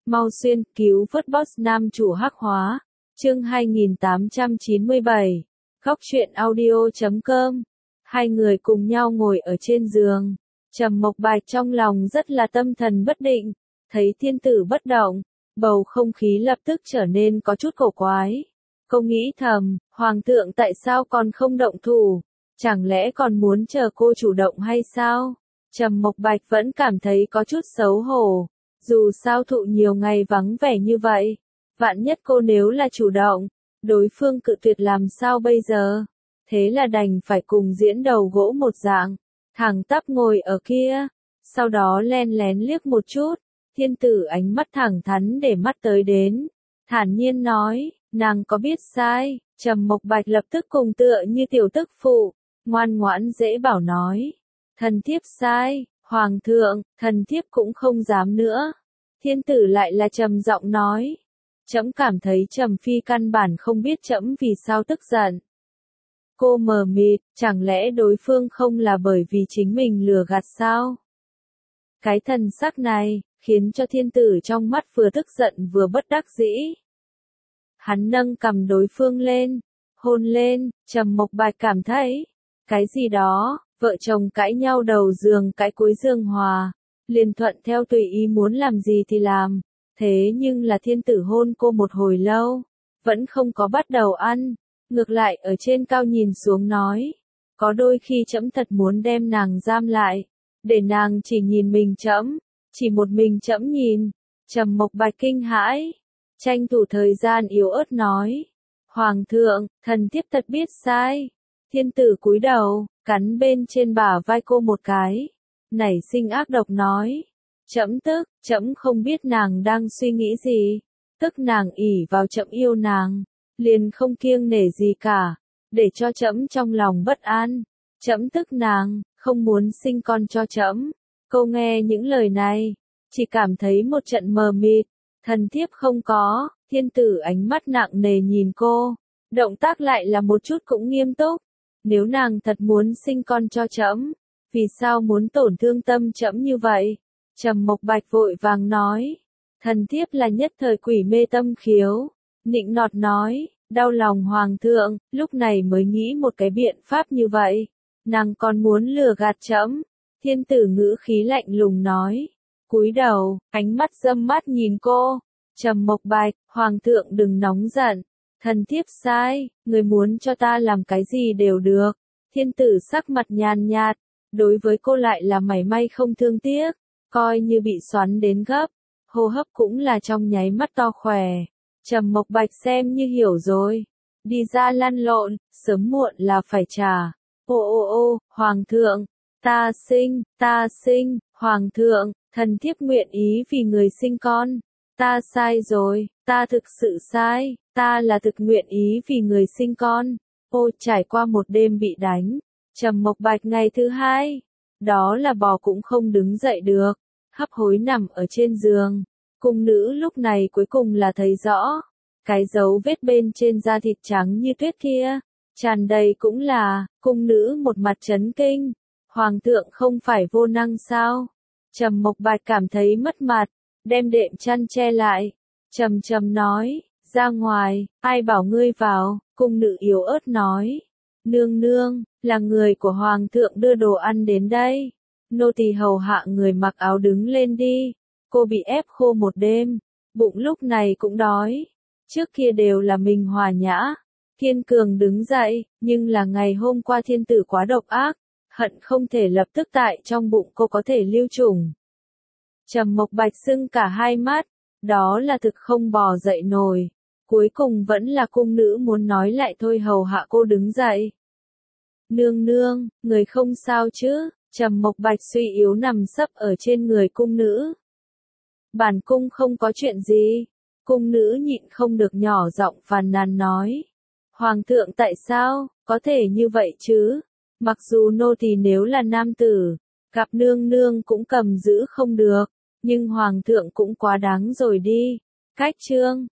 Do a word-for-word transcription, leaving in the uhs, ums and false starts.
Mau xuyên, cứu vớt boss nam chủ hắc hóa. Chương hai nghìn tám trăm chín mươi bảy. Góc truyện audio chấm com. Hai người cùng nhau ngồi ở trên giường. Trầm Mộc Bạch trong lòng rất là tâm thần bất định, thấy thiên tử bất động, bầu không khí lập tức trở nên có chút cổ quái. Cô nghĩ thầm, hoàng thượng tại sao còn không động thủ? Chẳng lẽ còn muốn chờ cô chủ động hay sao? Trầm Mộc Bạch vẫn cảm thấy có chút xấu hổ. Dù sao thụ nhiều ngày vắng vẻ như vậy, vạn nhất cô nếu là chủ động, đối phương cự tuyệt làm sao bây giờ? Thế là đành phải cùng diễn đầu gỗ một dạng, thẳng tắp ngồi ở kia, sau đó len lén liếc một chút, thiên tử ánh mắt thẳng thắn để mắt tới đến, thản nhiên nói, nàng có biết sai? Trầm Mộc Bạch lập tức cùng tựa như tiểu tức phụ, ngoan ngoãn dễ bảo nói, thần thiếp sai. Hoàng thượng, thần thiếp cũng không dám nữa. Thiên tử lại là trầm giọng nói. Trẫm cảm thấy Trầm Phi căn bản không biết trẫm vì sao tức giận. Cô mờ mịt, chẳng lẽ đối phương không là bởi vì chính mình lừa gạt sao? Cái thần sắc này, khiến cho thiên tử trong mắt vừa tức giận vừa bất đắc dĩ. Hắn nâng cầm đối phương lên, hôn lên, Trầm Mộc Bạch cảm thấy, cái gì đó. Vợ chồng cãi nhau đầu giường cãi cuối giường hòa, liền thuận theo tùy ý muốn làm gì thì làm, thế nhưng là thiên tử hôn cô một hồi lâu, vẫn không có bắt đầu ăn, ngược lại ở trên cao nhìn xuống nói, có đôi khi trẫm thật muốn đem nàng giam lại, để nàng chỉ nhìn mình trẫm, chỉ một mình trẫm nhìn. Trầm Mộc Bạch kinh hãi, tranh thủ thời gian yếu ớt nói, hoàng thượng, thần thiếp thật biết sai. Thiên tử cúi đầu, cắn bên trên bả vai cô một cái, nảy sinh ác độc nói, trẫm tức, trẫm không biết nàng đang suy nghĩ gì, tức nàng ỷ vào trẫm yêu nàng, liền không kiêng nể gì cả, để cho trẫm trong lòng bất an, trẫm tức nàng, không muốn sinh con cho trẫm. Cô nghe những lời này, chỉ cảm thấy một trận mờ mịt, thần thiếp không có. Thiên tử ánh mắt nặng nề nhìn cô, động tác lại là một chút cũng nghiêm túc. Nếu nàng thật muốn sinh con cho trẫm, vì sao muốn tổn thương tâm trẫm như vậy? Trầm Mộc Bạch vội vàng nói, thần thiếp là nhất thời quỷ mê tâm khiếu, nịnh nọt nói, đau lòng hoàng thượng, lúc này mới nghĩ một cái biện pháp như vậy, nàng còn muốn lừa gạt trẫm. Thiên tử ngữ khí lạnh lùng nói, cúi đầu, ánh mắt dâm mát nhìn cô. Trầm Mộc Bạch, hoàng thượng đừng nóng giận. Thần thiếp sai, người muốn cho ta làm cái gì đều được. Thiên tử sắc mặt nhàn nhạt, đối với cô lại là mảy may không thương tiếc, coi như bị xoắn đến gấp, hô hấp cũng là trong nháy mắt to khỏe. Trầm Mộc Bạch xem như hiểu rồi, đi ra lăn lộn, sớm muộn là phải trả. Ô ô ô, hoàng thượng, ta sinh, ta sinh, hoàng thượng, thần thiếp nguyện ý vì người sinh con. Ta sai rồi, ta thực sự sai, ta là thực nguyện ý vì người sinh con. Ô, trải qua một đêm bị đánh, Trầm Mộc Bạch ngày thứ hai, đó là bò cũng không đứng dậy được, hấp hối nằm ở trên giường. Cung nữ lúc này cuối cùng là thấy rõ, cái dấu vết bên trên da thịt trắng như tuyết kia, tràn đầy cũng là, cung nữ một mặt chấn kinh, hoàng thượng không phải vô năng sao? Trầm Mộc Bạch cảm thấy mất mặt, đem đệm chăn che lại, trầm trầm nói, ra ngoài, ai bảo ngươi vào? Cung nữ yếu ớt nói, nương nương, là người của hoàng thượng đưa đồ ăn đến đây, nô tỳ hầu hạ người mặc áo đứng lên đi. Cô bị ép khô một đêm, bụng lúc này cũng đói, trước kia đều là mình hòa nhã, kiên cường đứng dậy, nhưng là ngày hôm qua thiên tử quá độc ác, hận không thể lập tức tại trong bụng cô có thể lưu trùng. Trầm Mộc Bạch sưng cả hai mắt, đó là thực không bò dậy nổi, cuối cùng vẫn là cung nữ muốn nói lại thôi hầu hạ cô đứng dậy. Nương nương, người không sao chứ? Trầm Mộc Bạch suy yếu nằm sấp ở trên người cung nữ. Bản cung không có chuyện gì. Cung nữ nhịn không được nhỏ giọng phàn nàn nói. Hoàng thượng tại sao, có thể như vậy chứ? Mặc dù nô tỳ nếu là nam tử, gặp nương nương cũng cầm giữ không được, nhưng hoàng thượng cũng quá đáng rồi đi. Cách chương,